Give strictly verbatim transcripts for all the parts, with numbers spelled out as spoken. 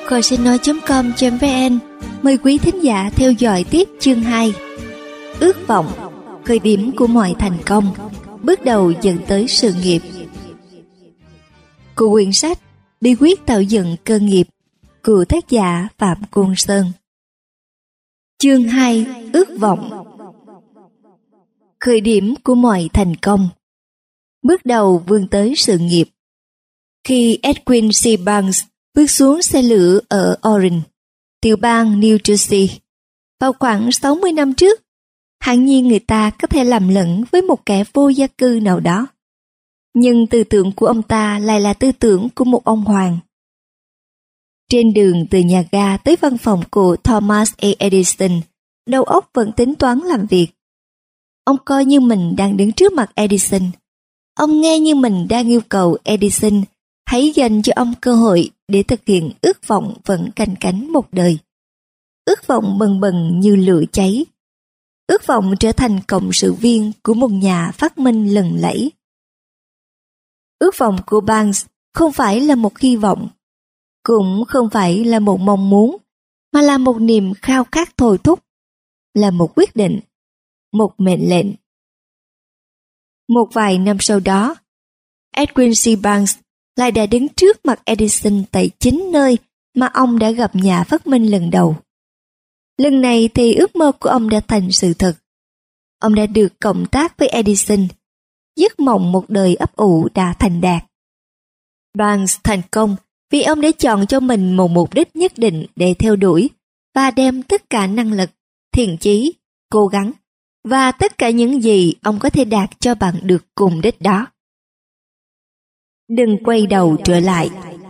Kho sách nói chấm com chấm vn mời quý thính giả theo dõi tiếp chương hai. Ước vọng, khởi điểm của mọi thành công, bước đầu dẫn tới sự nghiệp. Của quyển sách Bí quyết tạo dựng cơ nghiệp của tác giả Phạm Côn Sơn. Chương hai. Ước vọng, khởi điểm của mọi thành công, bước đầu vươn tới sự nghiệp. Khi Edwin C. Barnes bước xuống xe lửa ở Orange, tiểu bang New Jersey, vào khoảng sáu mươi năm trước, hẳn nhiên người ta có thể lầm lẫn với một kẻ vô gia cư nào đó. Nhưng tư tưởng của ông ta lại là tư tưởng của một ông hoàng. Trên đường từ nhà ga tới văn phòng của Thomas A. Edison, đầu óc vẫn tính toán làm việc. Ông coi như mình đang đứng trước mặt Edison. Ông nghe như mình đang yêu cầu Edison hãy dành cho ông cơ hội để thực hiện ước vọng vẫn canh cánh một đời. Ước vọng bần bần như lửa cháy. Ước vọng trở thành cộng sự viên của một nhà phát minh lừng lẫy. Ước vọng của Barnes không phải là một hy vọng, cũng không phải là một mong muốn, mà là một niềm khao khát thôi thúc, là một quyết định, một mệnh lệnh. Một vài năm sau đó, Edwin C. Barnes lại đã đứng trước mặt Edison tại chính nơi mà ông đã gặp nhà phát minh lần đầu. Lần này thì ước mơ của ông đã thành sự thật. Ông đã được cộng tác với Edison. Giấc mộng một đời ấp ủ đã thành đạt. Barnes thành công vì ông đã chọn cho mình một mục đích nhất định để theo đuổi và đem tất cả năng lực, thiện chí, cố gắng và tất cả những gì ông có thể đạt cho bằng được cùng đích đó. Đừng quay đầu trở lại.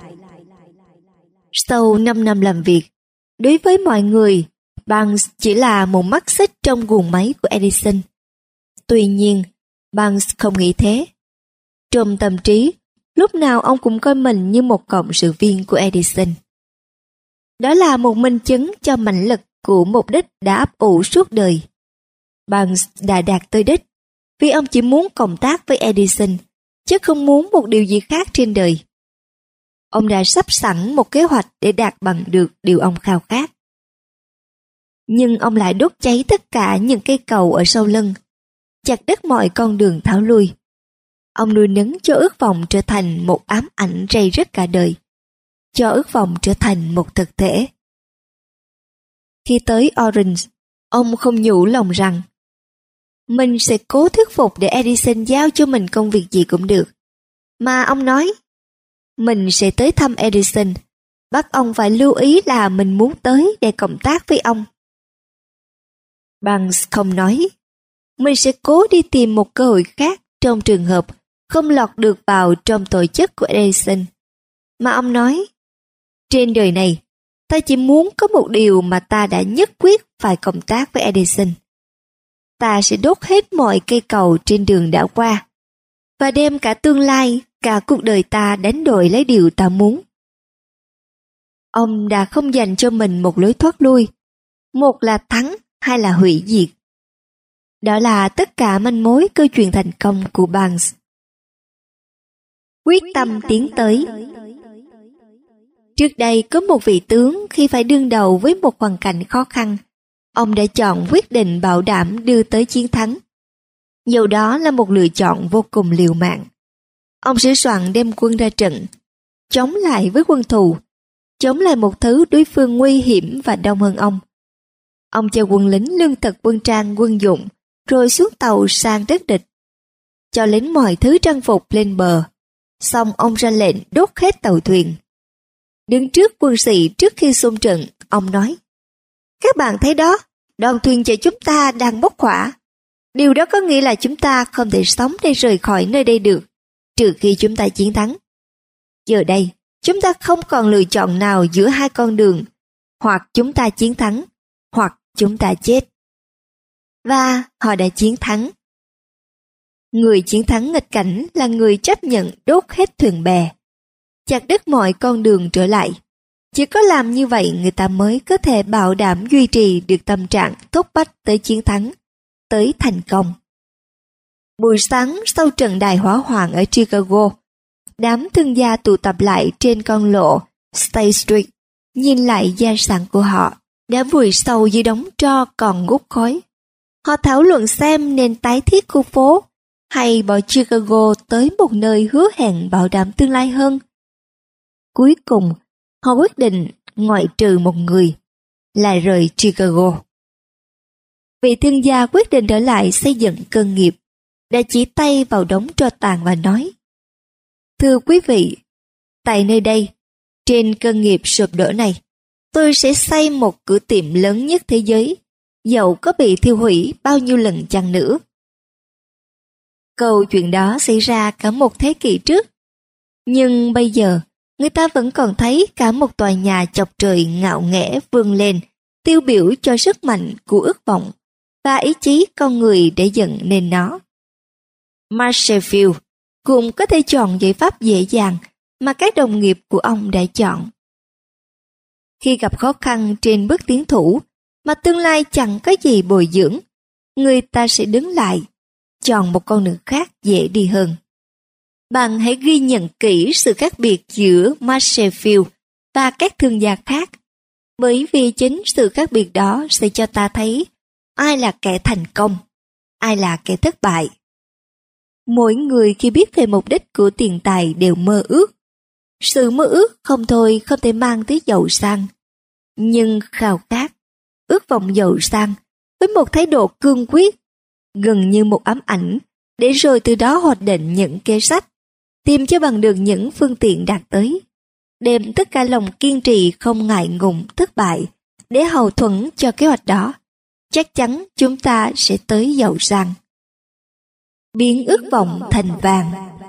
Sau năm năm làm việc, đối với mọi người, Barnes chỉ là một mắt xích trong guồng máy của Edison. Tuy nhiên, Barnes không nghĩ thế. Trong tâm trí, lúc nào ông cũng coi mình như một cộng sự viên của Edison. Đó là một minh chứng cho mãnh lực của mục đích đã ấp ủ suốt đời. Barnes đã đạt tới đích vì ông chỉ muốn cộng tác với Edison, chứ không muốn một điều gì khác trên đời. Ông đã sắp sẵn một kế hoạch để đạt bằng được điều ông khao khát. Nhưng ông lại đốt cháy tất cả những cây cầu ở sau lưng, chặt đứt mọi con đường tháo lui. Ông nuôi nấng cho ước vọng trở thành một ám ảnh rầy rứt cả đời, cho ước vọng trở thành một thực thể. Khi tới Orange, ông không nhủ lòng rằng mình sẽ cố thuyết phục để Edison giao cho mình công việc gì cũng được. Mà ông nói, mình sẽ tới thăm Edison, bắt ông phải lưu ý là mình muốn tới để cộng tác với ông. Barnes không nói, mình sẽ cố đi tìm một cơ hội khác trong trường hợp không lọt được vào trong tổ chức của Edison. Mà ông nói, trên đời này, ta chỉ muốn có một điều mà ta đã nhất quyết phải cộng tác với Edison. Ta sẽ đốt hết mọi cây cầu trên đường đã qua và đem cả tương lai, cả cuộc đời ta đánh đổi lấy điều ta muốn. Ông đã không dành cho mình một lối thoát lui, một là thắng hay là hủy diệt. Đó là tất cả manh mối câu chuyện thành công của Barnes. Quyết tâm tiến tới. Trước đây có một vị tướng khi phải đương đầu với một hoàn cảnh khó khăn, ông đã chọn quyết định bảo đảm đưa tới chiến thắng. Dẫu đó là một lựa chọn vô cùng liều mạng. Ông sửa soạn đem quân ra trận, chống lại với quân thù, chống lại một thứ đối phương nguy hiểm và đông hơn ông. Ông cho quân lính lương thực quân trang quân dụng, rồi xuống tàu sang đất địch. Cho lính mọi thứ trang phục lên bờ, xong ông ra lệnh đốt hết tàu thuyền. Đứng trước quân sĩ trước khi xung trận, ông nói, các bạn thấy đó, đoàn thuyền chở chúng ta đang bốc hỏa. Điều đó có nghĩa là chúng ta không thể sống để rời khỏi nơi đây được, trừ khi chúng ta chiến thắng. Giờ đây, chúng ta không còn lựa chọn nào giữa hai con đường, hoặc chúng ta chiến thắng, hoặc chúng ta chết. Và họ đã chiến thắng. Người chiến thắng nghịch cảnh là người chấp nhận đốt hết thuyền bè, chặt đứt mọi con đường trở lại. Chỉ có làm như vậy người ta mới có thể bảo đảm duy trì được tâm trạng thúc bách tới chiến thắng, tới thành công. Buổi sáng sau trận đại hỏa hoạn ở Chicago, đám thương gia tụ tập lại trên con lộ State Street nhìn lại gia sản của họ đã vùi sâu dưới đống tro còn ngút khói. Họ thảo luận xem nên tái thiết khu phố hay bỏ Chicago tới một nơi hứa hẹn bảo đảm tương lai hơn. Cuối cùng, họ quyết định ngoại trừ một người, là rời Chicago. Vị thương gia quyết định ở lại xây dựng cơ nghiệp, đã chỉ tay vào đống tro tàn và nói: Thưa quý vị, tại nơi đây, trên cơ nghiệp sụp đổ này, tôi sẽ xây một cửa tiệm lớn nhất thế giới, dẫu có bị thiêu hủy bao nhiêu lần chăng nữa. Câu chuyện đó xảy ra cả một thế kỷ trước, nhưng bây giờ người ta vẫn còn thấy cả một tòa nhà chọc trời ngạo nghễ vươn lên, tiêu biểu cho sức mạnh của ước vọng và ý chí con người để dựng nên nó. Marshall cũng có thể chọn giải pháp dễ dàng mà các đồng nghiệp của ông đã chọn. Khi gặp khó khăn trên bước tiến thủ mà tương lai chẳng có gì bồi dưỡng, người ta sẽ đứng lại, chọn một con đường khác dễ đi hơn. Bạn hãy ghi nhận kỹ sự khác biệt giữa Marshall và các thương gia khác, bởi vì chính sự khác biệt đó sẽ cho ta thấy ai là kẻ thành công, ai là kẻ thất bại. Mỗi người khi biết về mục đích của tiền tài đều mơ ước. Sự mơ ước không thôi không thể mang tới giàu sang, nhưng khao khát, ước vọng giàu sang với một thái độ cương quyết, gần như một ám ảnh, để rồi từ đó hoạch định những kế sách, tìm cho bằng được những phương tiện đạt tới, đem tất cả lòng kiên trì không ngại ngùng thất bại để hậu thuẫn cho kế hoạch đó, chắc chắn chúng ta sẽ tới giàu sang. Biến ước vọng thành vàng.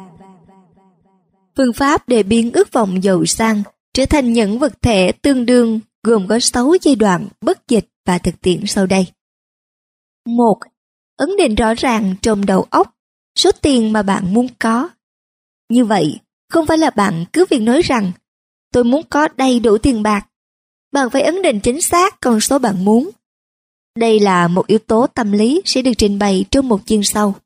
Phương pháp để biến ước vọng giàu sang trở thành những vật thể tương đương gồm có sáu giai đoạn bất dịch và thực tiễn sau đây. Một. Ấn định rõ ràng trong đầu óc số tiền mà bạn muốn có. Như vậy, không phải là bạn cứ việc nói rằng tôi muốn có đầy đủ tiền bạc. Bạn phải ấn định chính xác con số bạn muốn. Đây là một yếu tố tâm lý sẽ được trình bày trong một chương sau.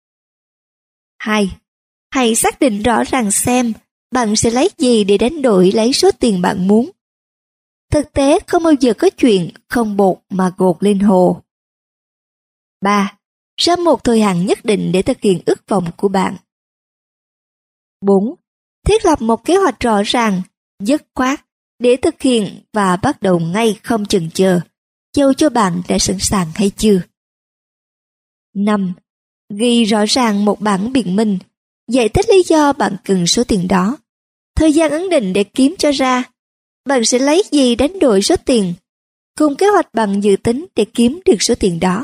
Hai. Hãy xác định rõ ràng xem bạn sẽ lấy gì để đánh đổi lấy số tiền bạn muốn. Thực tế không bao giờ có chuyện không bột mà gột lên hồ. Ba. Ra một thời hạn nhất định để thực hiện ước vọng của bạn. Bốn. Thiết lập một kế hoạch rõ ràng, dứt khoát để thực hiện và bắt đầu ngay không chần chờ, dẫu cho bạn đã sẵn sàng hay chưa. Năm. Ghi rõ ràng một bản biện minh, giải thích lý do bạn cần số tiền đó, thời gian ấn định để kiếm cho ra, bạn sẽ lấy gì đánh đổi số tiền, cùng kế hoạch bạn dự tính để kiếm được số tiền đó.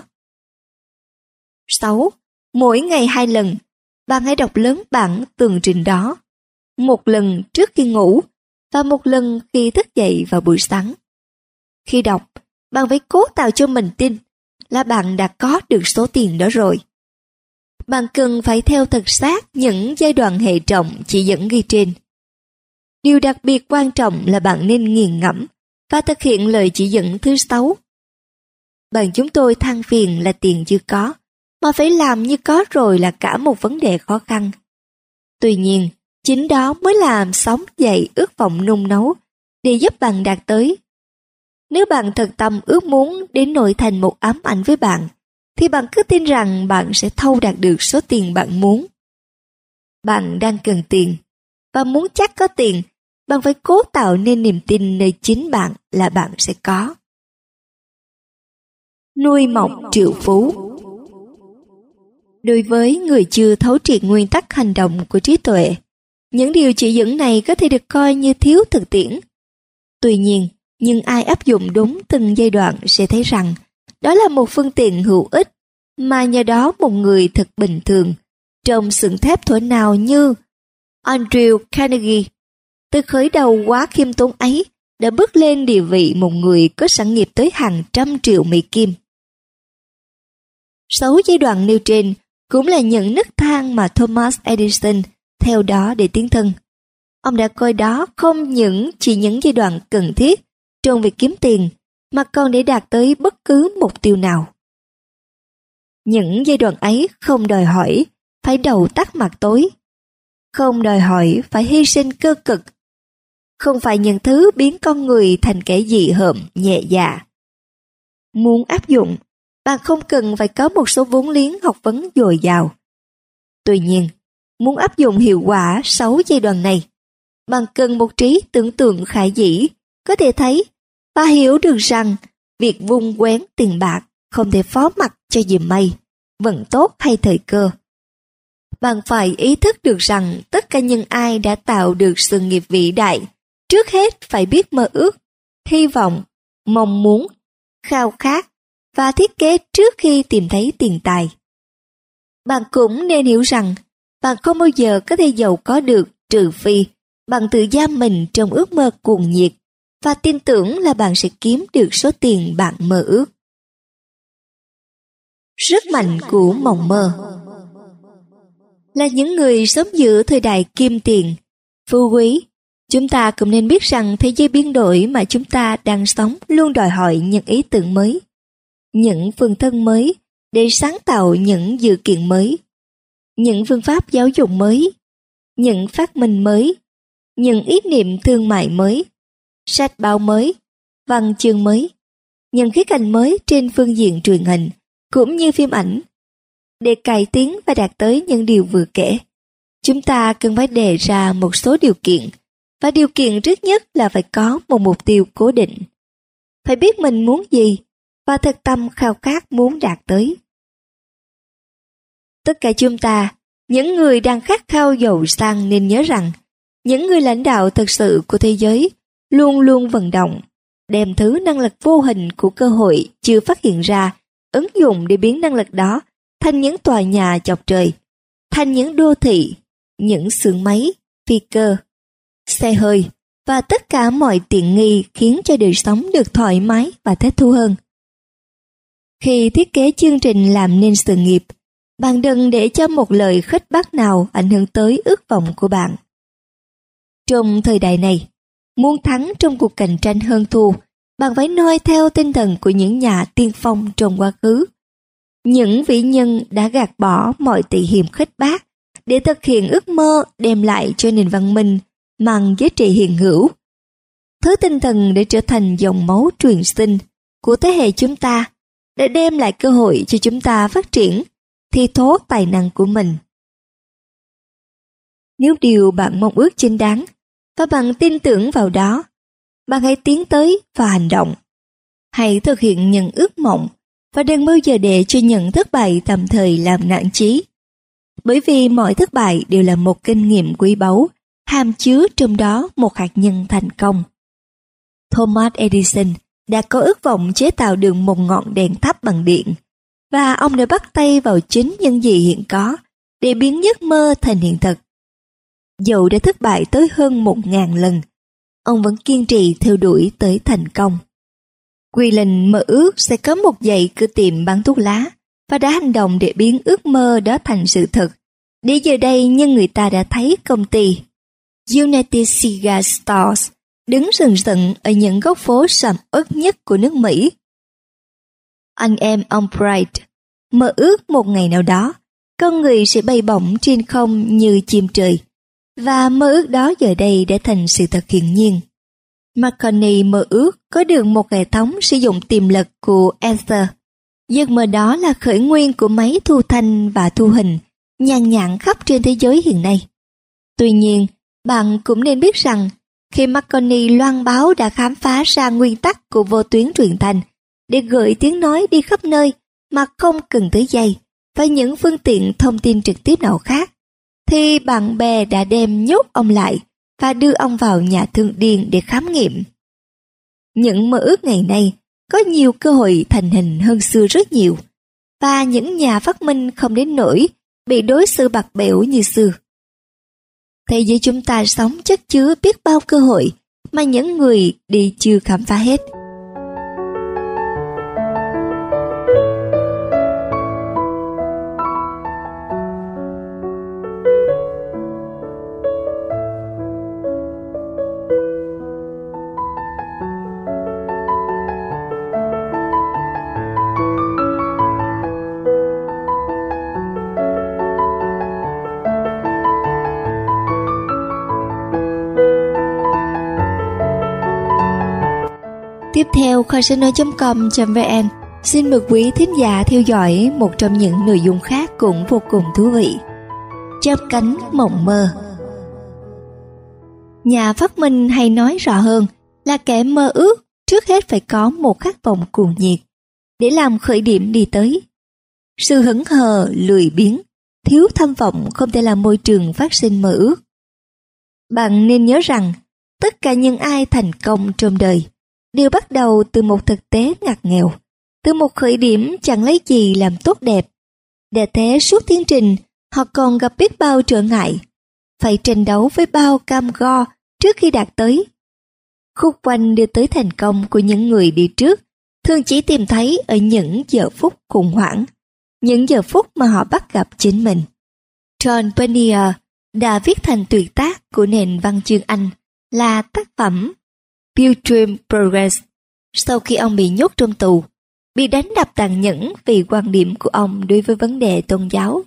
Sáu. Mỗi ngày hai lần, bạn hãy đọc lớn bản tường trình đó, một lần trước khi ngủ và một lần khi thức dậy vào buổi sáng. Khi đọc, bạn phải cố tạo cho mình tin là bạn đã có được số tiền đó rồi. Bạn cần phải theo thật sát những giai đoạn hệ trọng chỉ dẫn ghi trên. Điều đặc biệt quan trọng là bạn nên nghiền ngẫm và thực hiện lời chỉ dẫn thứ sáu. Bạn chúng tôi than phiền là tiền chưa có, mà phải làm như có rồi là cả một vấn đề khó khăn. Tuy nhiên, chính đó mới làm sống dậy ước vọng nung nấu để giúp bạn đạt tới. Nếu bạn thật tâm ước muốn đến nổi thành một ám ảnh với bạn, thì bạn cứ tin rằng bạn sẽ thâu đạt được số tiền bạn muốn. Bạn đang cần tiền, và muốn chắc có tiền, bạn phải cố tạo nên niềm tin nơi chính bạn là bạn sẽ có. Nuôi mọc triệu phú. Đối với người chưa thấu triệt nguyên tắc hành động của trí tuệ, những điều chỉ dẫn này có thể được coi như thiếu thực tiễn. Tuy nhiên, nhưng ai áp dụng đúng từng giai đoạn sẽ thấy rằng đó là một phương tiện hữu ích mà nhờ đó một người thật bình thường, trong xưởng thép thuở nào như Andrew Carnegie, từ khởi đầu quá khiêm tốn ấy, đã bước lên địa vị một người có sản nghiệp tới hàng trăm triệu Mỹ Kim. Sáu giai đoạn nêu trên cũng là những nấc thang mà Thomas Edison theo đó để tiến thân. Ông đã coi đó không những chỉ những giai đoạn cần thiết trong việc kiếm tiền, mà còn để đạt tới bất cứ mục tiêu nào. Những giai đoạn ấy không đòi hỏi phải đầu tắt mặt tối, không đòi hỏi phải hy sinh cơ cực, không phải những thứ biến con người thành kẻ dị hợm, nhẹ dạ. Muốn áp dụng, bạn không cần phải có một số vốn liếng học vấn dồi dào. Tuy nhiên, muốn áp dụng hiệu quả sáu giai đoạn này, bạn cần một trí tưởng tượng khả dĩ, có thể thấy và hiểu được rằng việc vung quén tiền bạc không thể phó mặc cho dìm mây, vận tốt hay thời cơ. Bạn phải ý thức được rằng tất cả những ai đã tạo được sự nghiệp vĩ đại, trước hết phải biết mơ ước, hy vọng, mong muốn, khao khát và thiết kế trước khi tìm thấy tiền tài. Bạn cũng nên hiểu rằng bạn không bao giờ có thể giàu có được trừ phi bạn tự giam mình trong ước mơ cuồng nhiệt và tin tưởng là bạn sẽ kiếm được số tiền bạn mơ ước. Sức mạnh của mộng mơ. Là những người sống giữa thời đại kim tiền, phú quý, chúng ta cũng nên biết rằng thế giới biến đổi mà chúng ta đang sống luôn đòi hỏi những ý tưởng mới, những phương thân mới để sáng tạo những dự kiện mới, những phương pháp giáo dục mới, những phát minh mới, những ý niệm thương mại mới, sách báo mới, văn chương mới, những khía cạnh mới trên phương diện truyền hình cũng như phim ảnh. Để cải tiến và đạt tới những điều vừa kể, chúng ta cần phải đề ra một số điều kiện, và điều kiện trước nhất là phải có một mục tiêu cố định. Phải biết mình muốn gì và thật tâm khao khát muốn đạt tới. Tất cả chúng ta, những người đang khát khao giàu sang nên nhớ rằng, những người lãnh đạo thực sự của thế giới luôn luôn vận động, đem thứ năng lực vô hình của cơ hội chưa phát hiện ra, ứng dụng để biến năng lực đó thành những tòa nhà chọc trời, thành những đô thị, những xưởng máy, phi cơ, xe hơi và tất cả mọi tiện nghi khiến cho đời sống được thoải mái và thích thú hơn. Khi thiết kế chương trình làm nên sự nghiệp, bạn đừng để cho một lời khích bác nào ảnh hưởng tới ước vọng của bạn. Trong thời đại này, muốn thắng trong cuộc cạnh tranh hơn thua, bạn phải noi theo tinh thần của những nhà tiên phong trong quá khứ. Những vĩ nhân đã gạt bỏ mọi tị hiềm khích bác để thực hiện ước mơ đem lại cho nền văn minh mang giá trị hiện hữu. Thứ tinh thần để trở thành dòng máu truyền sinh của thế hệ chúng ta, để đem lại cơ hội cho chúng ta phát triển thi thố tài năng của mình. Nếu điều bạn mong ước chính đáng và bạn tin tưởng vào đó, bạn hãy tiến tới và hành động. Hãy thực hiện những ước mộng và đừng bao giờ để cho những thất bại tạm thời làm nản chí. Bởi vì mọi thất bại đều là một kinh nghiệm quý báu, hàm chứa trong đó một hạt nhân thành công. Thomas Edison đã có ước vọng chế tạo được một ngọn đèn thắp bằng điện, và ông đã bắt tay vào chính những gì hiện có để biến giấc mơ thành hiện thực. Dẫu đã thất bại tới hơn một ngàn lần, ông vẫn kiên trì theo đuổi tới thành công. Quillen mơ ước sẽ có một dãy cửa tiệm bán thuốc lá và đã hành động để biến ước mơ đó thành sự thật. Để giờ đây nhưng người ta đã thấy công ty United Cigar Stores đứng sừng sững ở những góc phố sầm uất nhất của nước Mỹ. Anh em ông Bright mơ ước một ngày nào đó con người sẽ bay bổng trên không như chim trời, và mơ ước đó giờ đây đã thành sự thật hiển nhiên. Marconi mơ ước có được một hệ thống sử dụng tiềm lực của Ether. Giấc mơ đó là khởi nguyên của máy thu thanh và thu hình nhàn nhản khắp trên thế giới hiện nay. Tuy nhiên, bạn cũng nên biết rằng khi Marconi loan báo đã khám phá ra nguyên tắc của vô tuyến truyền thanh để gửi tiếng nói đi khắp nơi mà không cần tới dây và những phương tiện thông tin trực tiếp nào khác, thì bạn bè đã đem nhốt ông lại và đưa ông vào nhà thương điên để khám nghiệm. Những mơ ước ngày nay có nhiều cơ hội thành hình hơn xưa rất nhiều, và những nhà phát minh không đến nỗi bị đối xử bạc bẽo như xưa. Thế giới chúng ta sống chất chứa biết bao cơ hội mà những người đi chưa khám phá hết. Tiếp theo, kho sách nói chấm com chấm vn xin mời quý thính giả theo dõi một trong những nội dung khác cũng vô cùng thú vị. Chớp cánh mộng mơ. Nhà phát minh hay nói rõ hơn là kẻ mơ ước trước hết phải có một khát vọng cuồng nhiệt để làm khởi điểm đi tới. Sự hững hờ, lười biếng, thiếu tham vọng không thể là môi trường phát sinh mơ ước. Bạn nên nhớ rằng tất cả những ai thành công trong đời đều bắt đầu từ một thực tế ngặt nghèo, từ một khởi điểm chẳng lấy gì làm tốt đẹp. Để thế suốt tiến trình, họ còn gặp biết bao trở ngại, phải tranh đấu với bao cam go trước khi đạt tới. Khúc quanh đưa tới thành công của những người đi trước thường chỉ tìm thấy ở những giờ phút khủng hoảng, những giờ phút mà họ bắt gặp chính mình. John Bernier đã viết thành tuyệt tác của nền văn chương Anh là tác phẩm Pilgrim Progress sau khi ông bị nhốt trong tù, bị đánh đập tàn nhẫn vì quan điểm của ông đối với vấn đề tôn giáo.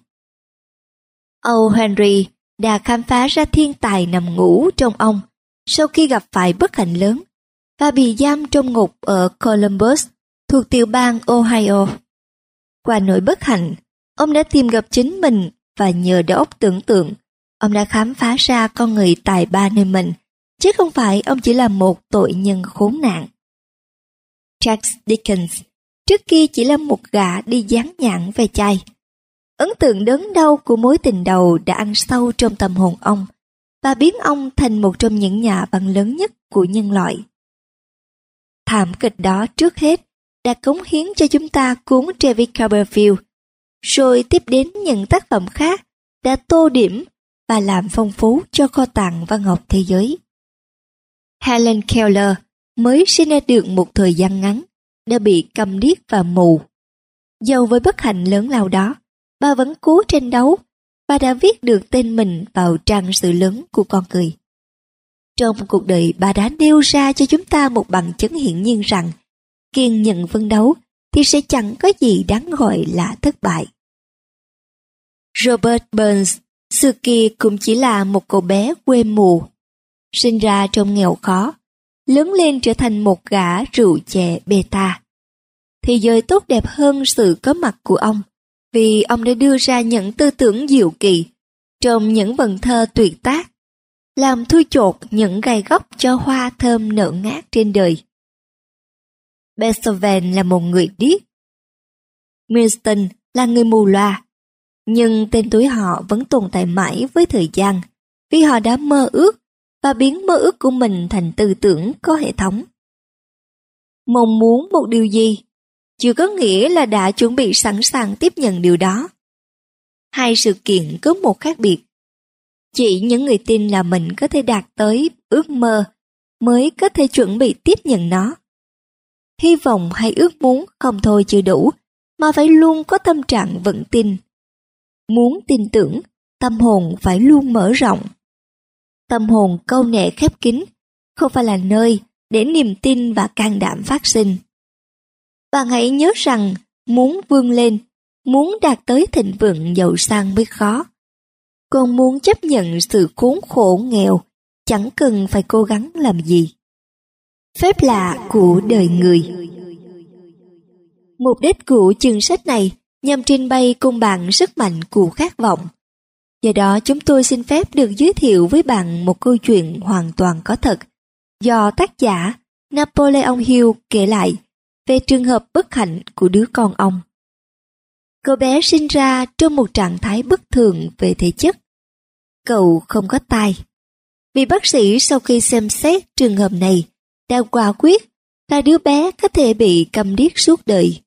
O. Henry đã khám phá ra thiên tài nằm ngủ trong ông sau khi gặp phải bất hạnh lớn và bị giam trong ngục ở Columbus thuộc tiểu bang Ohio. Qua nỗi bất hạnh, ông đã tìm gặp chính mình và nhờ đầu óc tưởng tượng, ông đã khám phá ra con người tài ba nơi mình, chứ không phải ông chỉ là một tội nhân khốn nạn. Charles Dickens trước kia chỉ là một gã đi dán nhãn ve chai. Ấn tượng đớn đau của mối tình đầu đã ăn sâu trong tâm hồn ông và biến ông thành một trong những nhà văn lớn nhất của nhân loại. Thảm kịch đó trước hết đã cống hiến cho chúng ta cuốn David Copperfield, rồi tiếp đến những tác phẩm khác đã tô điểm và làm phong phú cho kho tàng văn học thế giới. Helen Keller mới sinh ra được một thời gian ngắn đã bị câm điếc và mù. Dầu với bất hạnh lớn lao đó, bà vẫn cố tranh đấu và đã viết được tên mình vào trang sử lớn của con người. Trong cuộc đời, bà đã nêu ra cho chúng ta một bằng chứng hiển nhiên rằng kiên nhẫn phấn đấu thì sẽ chẳng có gì đáng gọi là thất bại. Robert Burns xưa kia cũng chỉ là một cậu bé quê mù, sinh ra trong nghèo khó, lớn lên trở thành một gã rượu chè beta. Thế giới tốt đẹp hơn sự có mặt của ông, vì ông đã đưa ra những tư tưởng diệu kỳ trong những vần thơ tuyệt tác, làm thui chột những gai góc cho hoa thơm nở ngát trên đời. Beethoven là một người điếc, Milton là người mù loa, nhưng tên tuổi họ vẫn tồn tại mãi với thời gian, vì họ đã mơ ước và biến mơ ước của mình thành tư tưởng có hệ thống. Mong muốn một điều gì chưa có nghĩa là đã chuẩn bị sẵn sàng tiếp nhận điều đó. Hai sự kiện có một khác biệt. Chỉ những người tin là mình có thể đạt tới ước mơ mới có thể chuẩn bị tiếp nhận nó. Hy vọng hay ước muốn không thôi chưa đủ, mà phải luôn có tâm trạng vững tin. Muốn tin tưởng, tâm hồn phải luôn mở rộng. Tâm hồn câu nệ khép kín không phải là nơi để niềm tin và can đảm phát sinh. Bạn hãy nhớ rằng muốn vươn lên, muốn đạt tới thịnh vượng giàu sang mới khó. Còn muốn chấp nhận sự khốn khổ nghèo, chẳng cần phải cố gắng làm gì. Phép lạ của đời người. Mục đích của chương sách này nhằm trình bày cùng bạn sức mạnh của khát vọng. Do đó chúng tôi xin phép được giới thiệu với bạn một câu chuyện hoàn toàn có thật do tác giả Napoleon Hill kể lại về trường hợp bất hạnh của đứa con ông. Cậu bé sinh ra trong một trạng thái bất thường về thể chất. Cậu không có tai. Vì bác sĩ sau khi xem xét trường hợp này đã quả quyết là đứa bé có thể bị câm điếc suốt đời.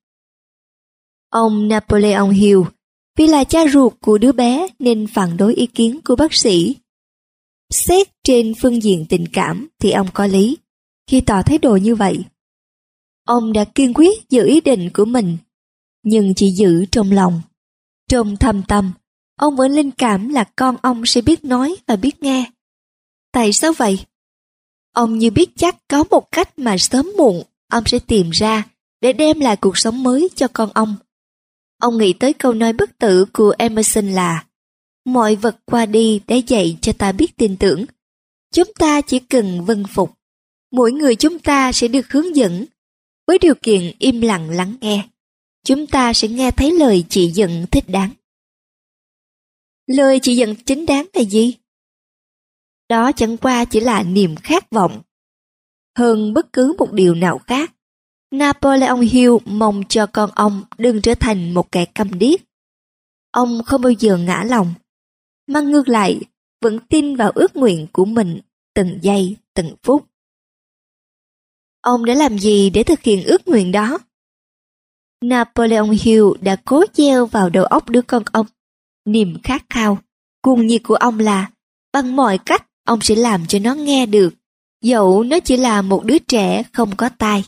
Ông Napoleon Hill vì là cha ruột của đứa bé nên phản đối ý kiến của bác sĩ. Xét trên phương diện tình cảm thì ông có lý khi tỏ thái độ như vậy. Ông đã kiên quyết giữ ý định của mình, nhưng chỉ giữ trong lòng. Trong thâm tâm, ông vẫn linh cảm là con ông sẽ biết nói và biết nghe. Tại sao vậy? Ông như biết chắc có một cách mà sớm muộn ông sẽ tìm ra để đem lại cuộc sống mới cho con ông. Ông nghĩ tới câu nói bất tử của Emerson là mọi vật qua đi để dạy cho ta biết tin tưởng. Chúng ta chỉ cần vâng phục. mỗi người chúng ta sẽ được hướng dẫn, với điều kiện im lặng lắng nghe. Chúng ta sẽ nghe thấy lời chỉ dẫn thích đáng. Lời chỉ dẫn chính đáng là gì? Đó chẳng qua chỉ là niềm khát vọng. Hơn bất cứ một điều nào khác, Napoleon Hill mong cho con ông đừng trở thành một kẻ câm điếc. Ông không bao giờ ngã lòng, mà ngược lại vẫn tin vào ước nguyện của mình từng giây từng phút. Ông đã làm gì để thực hiện ước nguyện đó? Napoleon Hill đã cố gieo vào đầu óc đứa con ông niềm khát khao, cuồng nhiệt của ông là bằng mọi cách ông sẽ làm cho nó nghe được, dẫu nó chỉ là một đứa trẻ không có tai.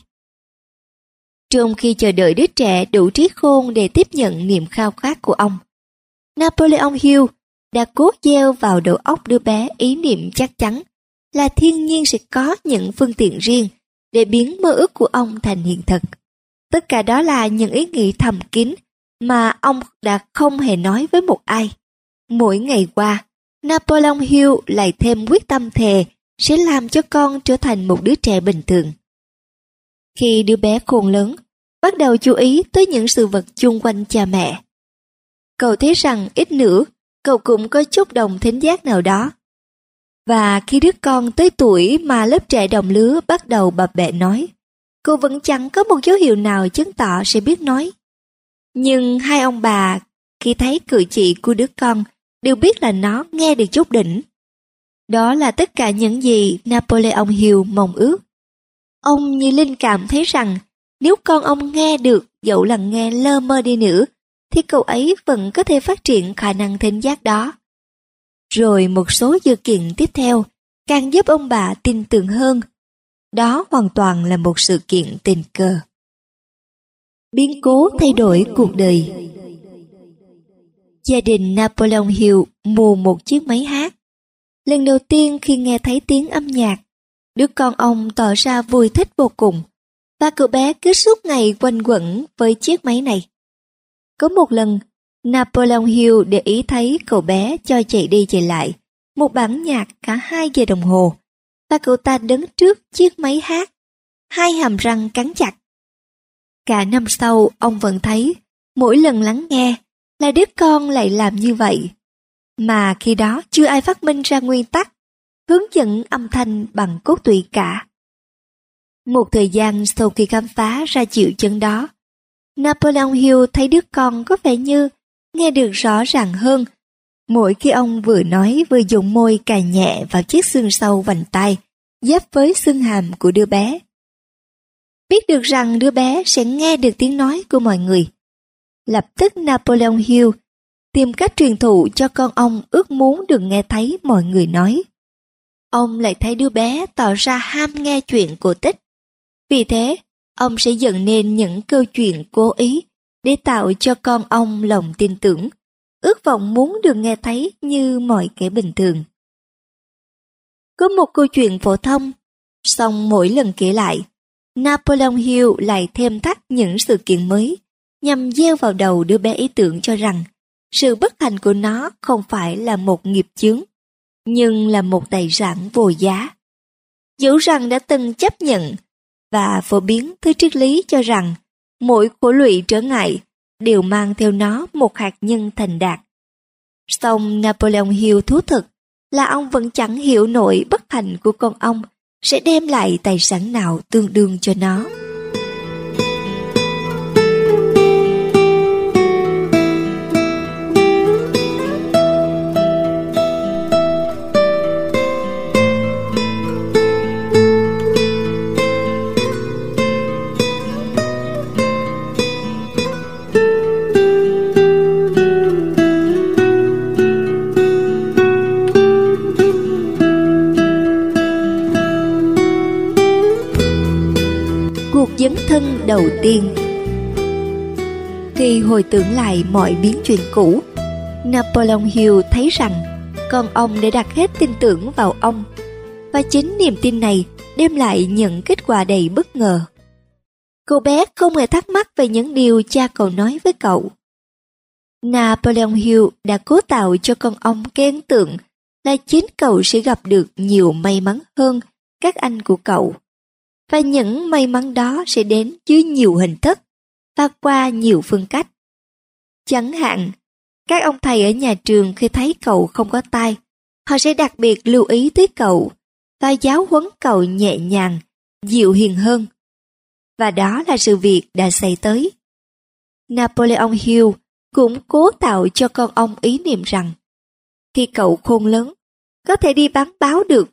Trong khi chờ đợi đứa trẻ đủ trí khôn để tiếp nhận niềm khao khát của ông, Napoleon Hill đã cố gieo vào đầu óc đứa bé ý niệm chắc chắn là thiên nhiên sẽ có những phương tiện riêng để biến mơ ước của ông thành hiện thực. Tất cả đó là những ý nghĩ thầm kín mà ông đã không hề nói với một ai. Mỗi ngày qua, Napoleon Hill lại thêm quyết tâm thề sẽ làm cho con trở thành một đứa trẻ bình thường. Khi đứa bé khôn lớn, bắt đầu chú ý tới những sự vật chung quanh cha mẹ. Cậu thấy rằng ít nữa, cậu cũng có chút đồng thính giác nào đó. Và khi đứa con tới tuổi mà lớp trẻ đồng lứa bắt đầu bập bẹ nói, cô vẫn chẳng có một dấu hiệu nào chứng tỏ sẽ biết nói. Nhưng hai ông bà khi thấy cử chỉ của đứa con đều biết là nó nghe được chút đỉnh. Đó là tất cả những gì Napoleon Hill mong ước. Ông như linh cảm thấy rằng nếu con ông nghe được dẫu là nghe lơ mơ đi nữa, thì cậu ấy vẫn có thể phát triển khả năng thính giác đó. Rồi một số dữ kiện tiếp theo càng giúp ông bà tin tưởng hơn. Đó hoàn toàn là một sự kiện tình cờ. Biến cố thay đổi cuộc đời. Gia đình Napoleon Hill mua một chiếc máy hát. Lần đầu tiên khi nghe thấy tiếng âm nhạc, đứa con ông tỏ ra vui thích vô cùng, và cậu bé cứ suốt ngày quanh quẩn với chiếc máy này. Có một lần, Napoleon Hill để ý thấy cậu bé cho chạy đi chạy lại một bản nhạc cả hai giờ đồng hồ, và cậu ta đứng trước chiếc máy hát, hai hàm răng cắn chặt. Cả năm sau, ông vẫn thấy mỗi lần lắng nghe là đứa con lại làm như vậy, mà khi đó chưa ai phát minh ra nguyên tắc hướng dẫn âm thanh bằng cốt tủy cả. Một thời gian sau khi khám phá ra triệu chứng đó, Napoleon Hill thấy đứa con có vẻ như nghe được rõ ràng hơn mỗi khi ông vừa nói vừa dùng môi cài nhẹ vào chiếc xương sâu vành tai giáp với xương hàm của đứa bé. Biết được rằng đứa bé sẽ nghe được tiếng nói của mọi người, lập tức Napoleon Hill tìm cách truyền thụ cho con ông ước muốn được nghe thấy mọi người nói. Ông lại thấy đứa bé tỏ ra ham nghe chuyện cổ tích. Vì thế, ông sẽ dựng nên những câu chuyện cố ý để tạo cho con ông lòng tin tưởng, ước vọng muốn được nghe thấy như mọi kẻ bình thường. Có một câu chuyện phổ thông, song mỗi lần kể lại, Napoleon Hill lại thêm thắt những sự kiện mới, nhằm gieo vào đầu đứa bé ý tưởng cho rằng sự bất hạnh của nó không phải là một nghiệp chướng, nhưng là một tài sản vô giá. Dẫu rằng đã từng chấp nhận và phổ biến thứ triết lý cho rằng mỗi khổ lụy trở ngại đều mang theo nó một hạt nhân thành đạt. Song Napoleon Hill thú thực là ông vẫn chẳng hiểu nổi bất hạnh của con ông sẽ đem lại tài sản nào tương đương cho nó. Dấn thân đầu tiên. Khi hồi tưởng lại mọi biến chuyện cũ, Napoleon Hill thấy rằng con ông đã đặt hết tin tưởng vào ông, và chính niềm tin này đem lại những kết quả đầy bất ngờ. Cậu bé không hề thắc mắc về những điều cha cậu nói với cậu. Napoleon Hill đã cố tạo cho con ông cái ấn tượng là chính cậu sẽ gặp được nhiều may mắn hơn các anh của cậu, và những may mắn đó sẽ đến dưới nhiều hình thức và qua nhiều phương cách. Chẳng hạn, các ông thầy ở nhà trường khi thấy cậu không có tai, họ sẽ đặc biệt lưu ý tới cậu và giáo huấn cậu nhẹ nhàng, dịu hiền hơn. Và đó là sự việc đã xảy tới. Napoleon Hill cũng cố tạo cho con ông ý niệm rằng khi cậu khôn lớn, có thể đi bán báo được.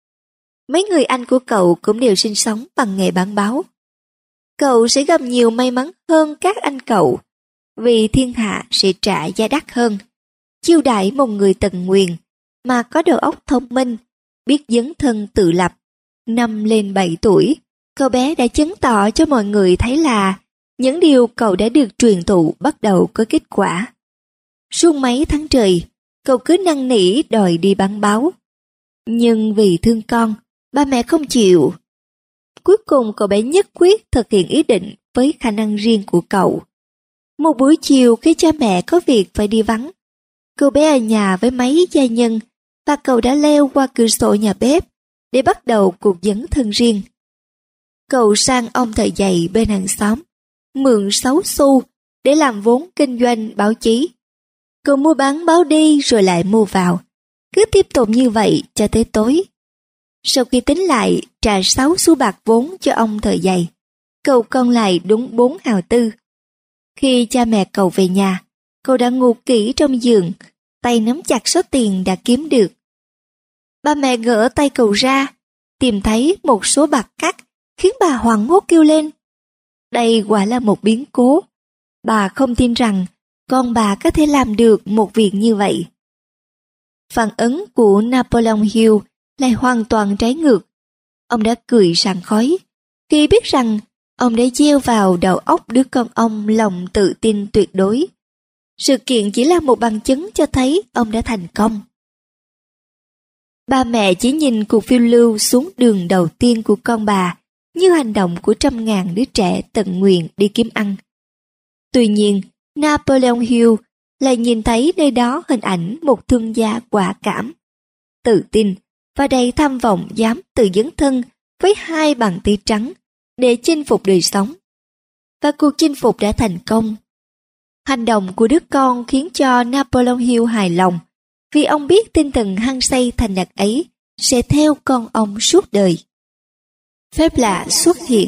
Mấy người anh của cậu cũng đều sinh sống bằng nghề bán báo. Cậu sẽ gặp nhiều may mắn hơn các anh cậu, vì thiên hạ sẽ trả giá đắt hơn, chiêu đãi một người tận nguyện mà có đầu óc thông minh, biết dấn thân tự lập. Năm lên bảy tuổi, cậu bé đã chứng tỏ cho mọi người thấy là những điều cậu đã được truyền thụ bắt đầu có kết quả. Suốt mấy tháng trời, cậu cứ năn nỉ đòi đi bán báo. Nhưng vì thương con, ba mẹ không chịu. Cuối cùng cậu bé nhất quyết thực hiện ý định với khả năng riêng của cậu. Một buổi chiều khi cha mẹ có việc phải đi vắng, cậu bé ở nhà với mấy gia nhân và cậu đã leo qua cửa sổ nhà bếp để bắt đầu cuộc dấn thân riêng. Cậu sang ông thợ giày bên hàng xóm, mượn sáu xu để làm vốn kinh doanh báo chí. Cậu mua bán báo đi rồi lại mua vào, cứ tiếp tục như vậy cho tới tối. Sau khi tính lại trả sáu xu bạc vốn cho ông thợ giày, cậu còn lại đúng bốn hào tư. Khi cha mẹ cậu về nhà, cậu đã ngủ kỹ trong giường, tay nắm chặt số tiền đã kiếm được. Ba mẹ gỡ tay cậu ra, tìm thấy một số bạc cắt, khiến bà hoảng hốt kêu lên. Đây quả là một biến cố. Bà không tin rằng con bà có thể làm được một việc như vậy. Phản ứng của Napoleon Hill lại hoàn toàn trái ngược. Ông đã cười sảng khoái khi biết rằng ông đã gieo vào đầu óc đứa con ông lòng tự tin tuyệt đối. Sự kiện chỉ là một bằng chứng cho thấy ông đã thành công. Ba mẹ chỉ nhìn cuộc phiêu lưu xuống đường đầu tiên của con bà như hành động của trăm ngàn đứa trẻ tận nguyện đi kiếm ăn. Tuy nhiên, Napoleon Hill lại nhìn thấy nơi đó hình ảnh một thương gia quả cảm, tự tin và đầy tham vọng dám tự dấn thân với hai bàn tay trắng để chinh phục đời sống. Và cuộc chinh phục đã thành công. Hành động của đứa con khiến cho Napoleon Hill hài lòng, vì ông biết tinh thần hăng say thành đạt ấy sẽ theo con ông suốt đời. Phép lạ xuất hiện.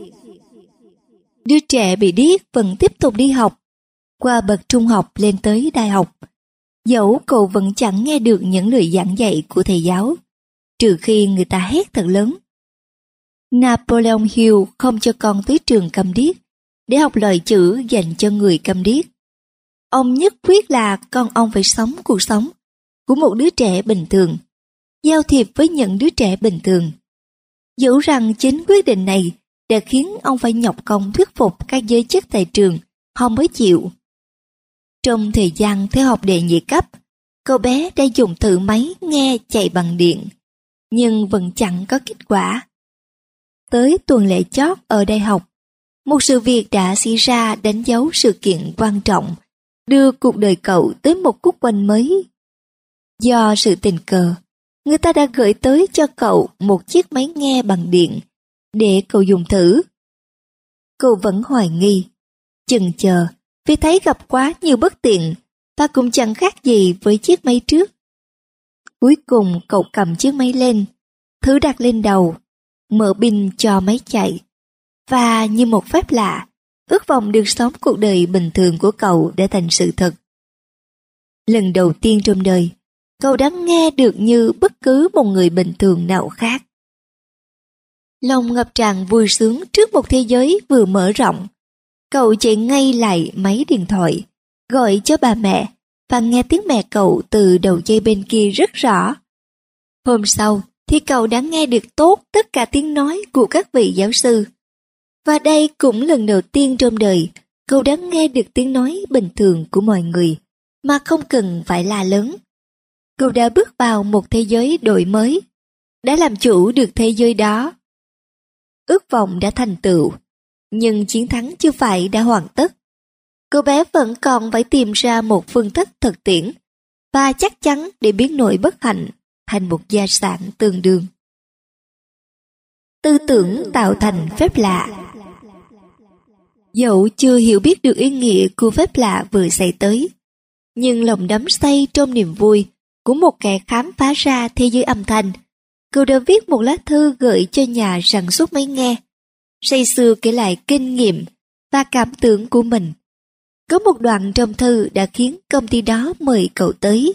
Đứa trẻ bị điếc vẫn tiếp tục đi học, qua bậc trung học lên tới đại học. Dẫu cậu vẫn chẳng nghe được những lời giảng dạy của thầy giáo, trừ khi người ta hét thật lớn. Napoleon Hill không cho con tới trường câm điếc để học lời chữ dành cho người câm điếc. Ông nhất quyết là con ông phải sống cuộc sống của một đứa trẻ bình thường, giao thiệp với những đứa trẻ bình thường. Dẫu rằng chính quyết định này đã khiến ông phải nhọc công thuyết phục các giới chức tại trường, họ mới chịu. Trong thời gian theo học đệ nhị cấp, cậu bé đã dùng thử máy nghe chạy bằng điện, nhưng vẫn chẳng có kết quả. Tới tuần lễ chót ở đại học, một sự việc đã xảy ra đánh dấu sự kiện quan trọng, đưa cuộc đời cậu tới một khúc quanh mới. Do sự tình cờ, người ta đã gửi tới cho cậu một chiếc máy nghe bằng điện để cậu dùng thử. Cậu vẫn hoài nghi, chần chờ vì thấy gặp quá nhiều bất tiện và cũng chẳng khác gì với chiếc máy trước. Cuối cùng cậu cầm chiếc máy lên, thử đặt lên đầu, mở pin cho máy chạy, và như một phép lạ, ước vọng được sống cuộc đời bình thường của cậu đã thành sự thật. Lần đầu tiên trong đời, cậu đã nghe được như bất cứ một người bình thường nào khác. Lòng ngập tràn vui sướng trước một thế giới vừa mở rộng. Cậu chạy ngay lại máy điện thoại, gọi cho bà mẹ và nghe tiếng mẹ cậu từ đầu dây bên kia rất rõ. Hôm sau thì cậu đã nghe được tốt tất cả tiếng nói của các vị giáo sư. Và đây cũng lần đầu tiên trong đời cậu đã nghe được tiếng nói bình thường của mọi người mà không cần phải la lớn. Cậu đã bước vào một thế giới đổi mới, đã làm chủ được thế giới đó. Ước vọng đã thành tựu, nhưng chiến thắng chưa phải đã hoàn tất. Cậu bé vẫn còn phải tìm ra một phương thức thực tiễn và chắc chắn để biến nỗi bất hạnh thành một gia sản tương đương. tư tưởng tạo thành phép lạ. Dẫu chưa hiểu biết được ý nghĩa của phép lạ vừa xảy tới, nhưng lòng đắm say trong niềm vui của một kẻ khám phá ra thế giới âm thanh, cậu đã viết một lá thư gửi cho nhà sản xuất máy nghe, say sưa kể lại kinh nghiệm và cảm tưởng của mình. Có một đoạn trong thư đã khiến công ty đó mời cậu tới.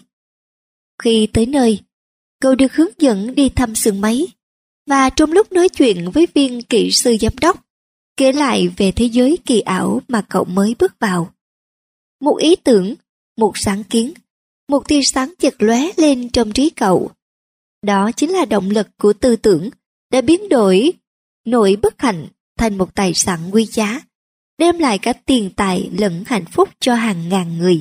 Khi tới nơi, cậu được hướng dẫn đi thăm xưởng máy, và trong lúc nói chuyện với viên kỹ sư giám đốc, kể lại về thế giới kỳ ảo mà cậu mới bước vào. Một ý tưởng, một sáng kiến, một tia sáng chợt lóe lên trong trí cậu. Đó chính là động lực của tư tưởng đã biến đổi nỗi bất hạnh thành một tài sản quý giá, đem lại cả tiền tài lẫn hạnh phúc cho hàng ngàn người.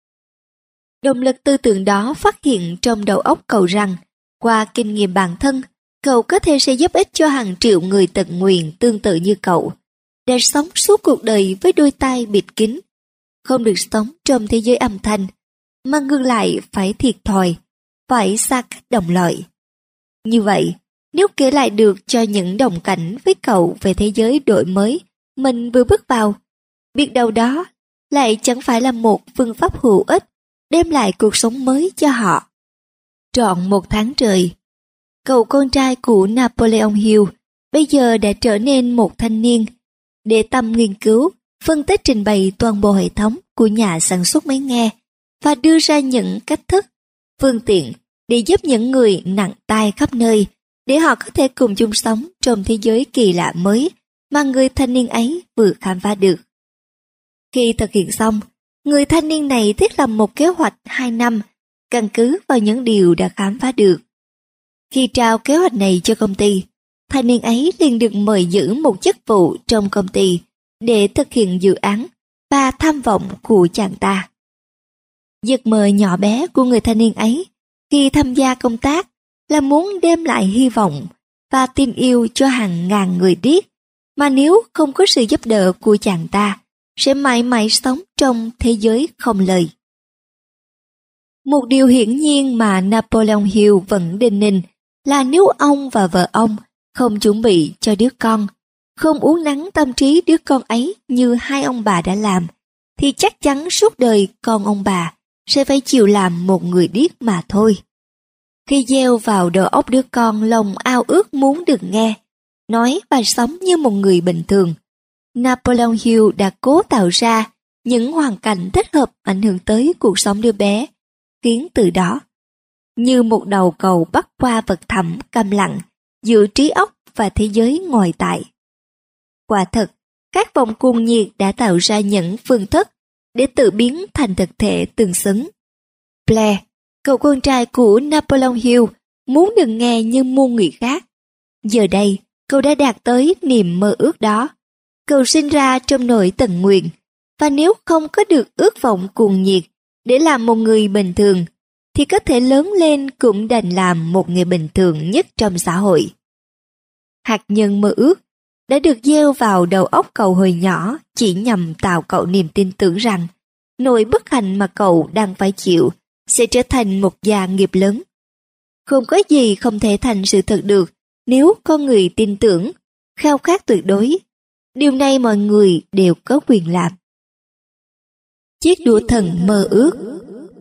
Động lực tư tưởng đó phát hiện trong đầu óc cậu rằng, qua kinh nghiệm bản thân, cậu có thể sẽ giúp ích cho hàng triệu người tận nguyện tương tự như cậu, để sống suốt cuộc đời với đôi tai bịt kín, không được sống trong thế giới âm thanh, mà ngược lại phải thiệt thòi, phải xa cách đồng lợi. Như vậy, nếu kể lại được cho những đồng cảnh với cậu về thế giới đổi mới mình vừa bước vào, biết đâu đó lại chẳng phải là một phương pháp hữu ích đem lại cuộc sống mới cho họ. Trọn một tháng trời, cậu con trai của Napoleon Hill bây giờ đã trở nên một thanh niên, để tâm nghiên cứu, phân tích trình bày toàn bộ hệ thống của nhà sản xuất máy nghe và đưa ra những cách thức, phương tiện để giúp những người nặng tai khắp nơi, để họ có thể cùng chung sống trong thế giới kỳ lạ mới mà người thanh niên ấy vừa khám phá được. Khi thực hiện xong, người thanh niên này thiết lập một kế hoạch hai năm, căn cứ vào những điều đã khám phá được. Khi trao kế hoạch này cho công ty, thanh niên ấy liền được mời giữ một chức vụ trong công ty để thực hiện dự án và tham vọng của chàng ta. Giấc mơ nhỏ bé của người thanh niên ấy khi tham gia công tác là muốn đem lại hy vọng và tin yêu cho hàng ngàn người điếc, mà nếu không có sự giúp đỡ của chàng ta, sẽ mãi mãi sống trong thế giới không lời. Một điều hiển nhiên mà Napoleon Hill vẫn đinh ninh là nếu ông và vợ ông không chuẩn bị cho đứa con, không uốn nắn tâm trí đứa con ấy như hai ông bà đã làm, thì chắc chắn suốt đời con ông bà sẽ phải chịu làm một người điếc mà thôi. Khi gieo vào đầu óc đứa con lòng ao ước muốn được nghe, nói và sống như một người bình thường, Napoleon Hill đã cố tạo ra những hoàn cảnh thích hợp ảnh hưởng tới cuộc sống đứa bé, khiến từ đó, như một đầu cầu bắc qua vực thẳm câm lặng giữa trí óc và thế giới ngoại tại. Quả thật, các vòng cuồng nhiệt đã tạo ra những phương thức để tự biến thành thực thể tương xứng. Blair, cậu con trai của Napoleon Hill, muốn được nghe như muôn người khác. Giờ đây, cậu đã đạt tới niềm mơ ước đó. Cậu sinh ra trong nỗi tận nguyện, và nếu không có được ước vọng cuồng nhiệt để làm một người bình thường, thì có thể lớn lên cũng đành làm một người bình thường nhất trong xã hội. Hạt nhân mơ ước đã được gieo vào đầu óc cậu hồi nhỏ chỉ nhằm tạo cậu niềm tin tưởng rằng nỗi bất hạnh mà cậu đang phải chịu sẽ trở thành một gia nghiệp lớn. Không có gì không thể thành sự thật được nếu con người tin tưởng, khao khát tuyệt đối. Điều này mọi người đều có quyền làm. Chiếc đũa thần mơ ước.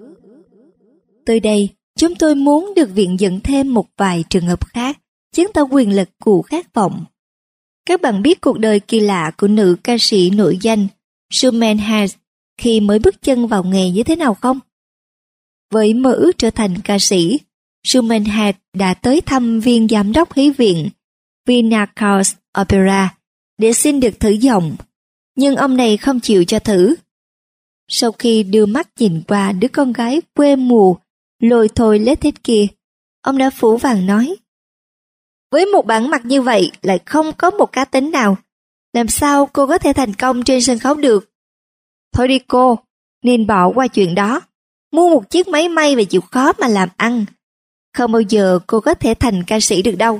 Tới đây, chúng tôi muốn được viện dẫn thêm một vài trường hợp khác, chứng tỏ quyền lực của khát vọng. Các bạn biết cuộc đời kỳ lạ của nữ ca sĩ nổi danh Schumann Hayes khi mới bước chân vào nghề như thế nào không? Với mơ ước trở thành ca sĩ, Schumann Hayes đã tới thăm viên giám đốc hí viện Vienna Carls Opera để xin được thử giọng, nhưng ông này không chịu cho thử. Sau khi đưa mắt nhìn qua đứa con gái quê mùa lôi thôi lết thết kia, ông đã phủ vàng nói: với một bản mặt như vậy lại không có một cá tính nào, làm sao cô có thể thành công trên sân khấu được? Thôi đi cô, nên bỏ qua chuyện đó. Mua một chiếc máy may và chịu khó mà làm ăn. Không bao giờ cô có thể thành ca sĩ được đâu.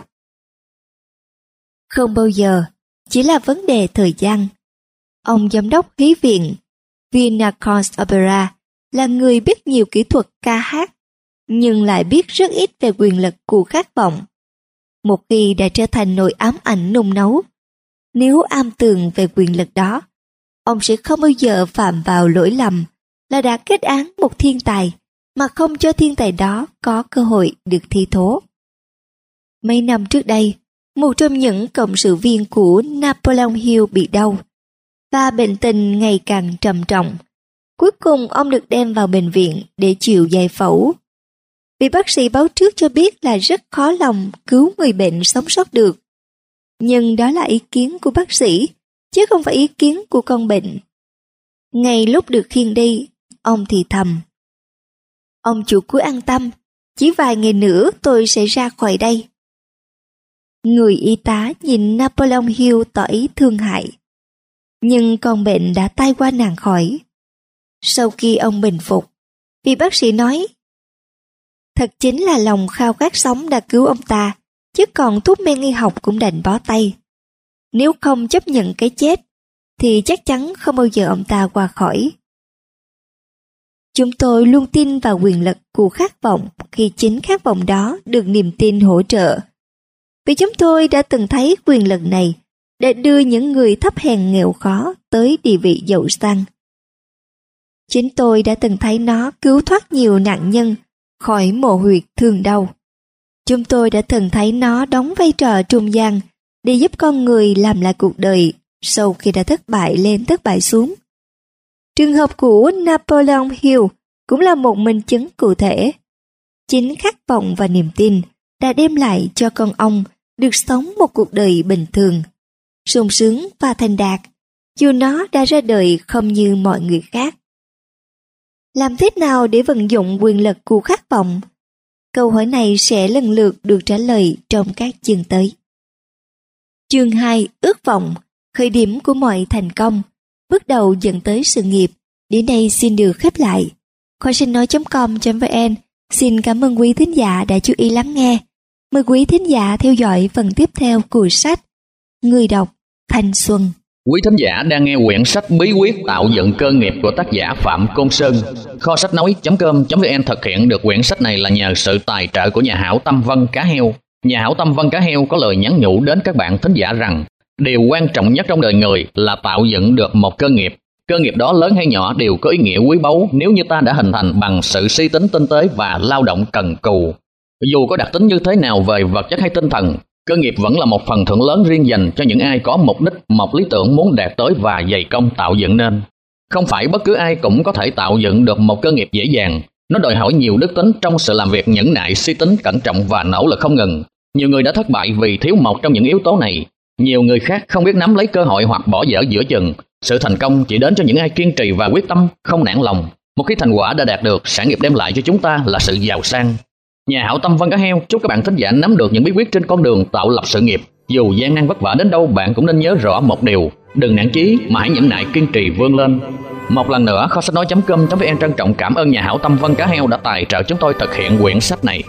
Không bao giờ, chỉ là vấn đề thời gian. Ông giám đốc hí viện Vienna Carls Opera là người biết nhiều kỹ thuật ca hát, nhưng lại biết rất ít về quyền lực của khát vọng. một khi đã trở thành nỗi ám ảnh nung nấu. Nếu am tường về quyền lực đó, ông sẽ không bao giờ phạm vào lỗi lầm là đã kết án một thiên tài mà không cho thiên tài đó có cơ hội được thi thố. Mấy năm trước đây, một trong những cộng sự viên của Napoleon Hill bị đau và bệnh tình ngày càng trầm trọng. Cuối cùng ông được đem vào bệnh viện để chịu giải phẫu. Vị bác sĩ báo trước cho biết là rất khó lòng cứu người bệnh sống sót được. Nhưng đó là ý kiến của bác sĩ, chứ không phải ý kiến của con bệnh. Ngay lúc được khiêng đi, ông thì thầm: "Ông chủ cứ an tâm, chỉ vài ngày nữa tôi sẽ ra khỏi đây." Người y tá nhìn Napoleon Hill tỏ ý thương hại. Nhưng con bệnh đã tai qua nạn khỏi. Sau khi ông bình phục, vị bác sĩ nói: "Thật chính là lòng khao khát sống đã cứu ông ta, chứ còn thuốc men y học cũng đành bó tay. Nếu không chấp nhận cái chết, thì chắc chắn không bao giờ ông ta qua khỏi." Chúng tôi luôn tin vào quyền lực của khát vọng khi chính khát vọng đó được niềm tin hỗ trợ. Vì chúng tôi đã từng thấy quyền lực này để đưa những người thấp hèn nghèo khó tới địa vị giàu sang. Chính tôi đã từng thấy nó cứu thoát nhiều nạn nhân khỏi mộ huyệt thương đau. Chúng tôi đã từng thấy nó đóng vai trò trung gian để giúp con người làm lại cuộc đời sau khi đã thất bại lên thất bại xuống. Trường hợp của Napoleon Hill cũng là một minh chứng cụ thể. Chính khát vọng và niềm tin đã đem lại cho con ông được sống một cuộc đời bình thường, sung sướng và thành đạt, dù nó đã ra đời không như mọi người khác. Làm thế nào để vận dụng quyền lực của khát vọng? Câu hỏi này sẽ lần lượt được trả lời trong các chương tới. Chương hai: Ước vọng, khởi điểm của mọi thành công, bước đầu dẫn tới sự nghiệp. Đến đây xin được khép lại. Khoai sinh nói com vn xin cảm ơn quý thính giả đã chú ý lắng nghe. Mời quý thính giả theo dõi phần tiếp theo của sách Người đọc Thanh Xuân. Quý thính giả đang nghe quyển sách Bí quyết tạo dựng cơ nghiệp của tác giả Phạm Côn Sơn. Kho sách nói com vn thực hiện được quyển sách này là nhờ sự tài trợ của nhà hảo tâm Vân Cá Heo. Nhà hảo tâm Vân Cá Heo có lời nhắn nhủ đến các bạn thính giả rằng điều quan trọng nhất trong đời người là tạo dựng được một cơ nghiệp. Cơ nghiệp đó lớn hay nhỏ đều có ý nghĩa quý báu nếu như ta đã hình thành bằng sự suy tính tinh tế và lao động cần cù. Dù có đặc tính như thế nào về vật chất hay tinh thần, cơ nghiệp vẫn là một phần thưởng lớn riêng dành cho những ai có mục đích, một lý tưởng muốn đạt tới và dày công tạo dựng nên. Không phải bất cứ ai cũng có thể tạo dựng được một cơ nghiệp dễ dàng. Nó đòi hỏi nhiều đức tính trong sự làm việc nhẫn nại, suy tính, cẩn trọng và nỗ lực không ngừng. Nhiều người đã thất bại vì thiếu một trong những yếu tố này. Nhiều người khác không biết nắm lấy cơ hội hoặc bỏ dở giữa chừng. Sự thành công chỉ đến cho những ai kiên trì và quyết tâm, không nản lòng. Một khi thành quả đã đạt được, sản nghiệp đem lại cho chúng ta là sự giàu sang. Nhà hảo tâm Vân Cá Heo chúc các bạn thính giả nắm được những bí quyết trên con đường tạo lập sự nghiệp. Dù gian nan vất vả đến đâu, bạn cũng nên nhớ rõ một điều: đừng nản chí mà hãy nhẫn nại kiên trì vươn lên. Một lần nữa, kho sách nói com vn trân trọng cảm ơn nhà hảo tâm Vân Cá Heo đã tài trợ chúng tôi thực hiện quyển sách này.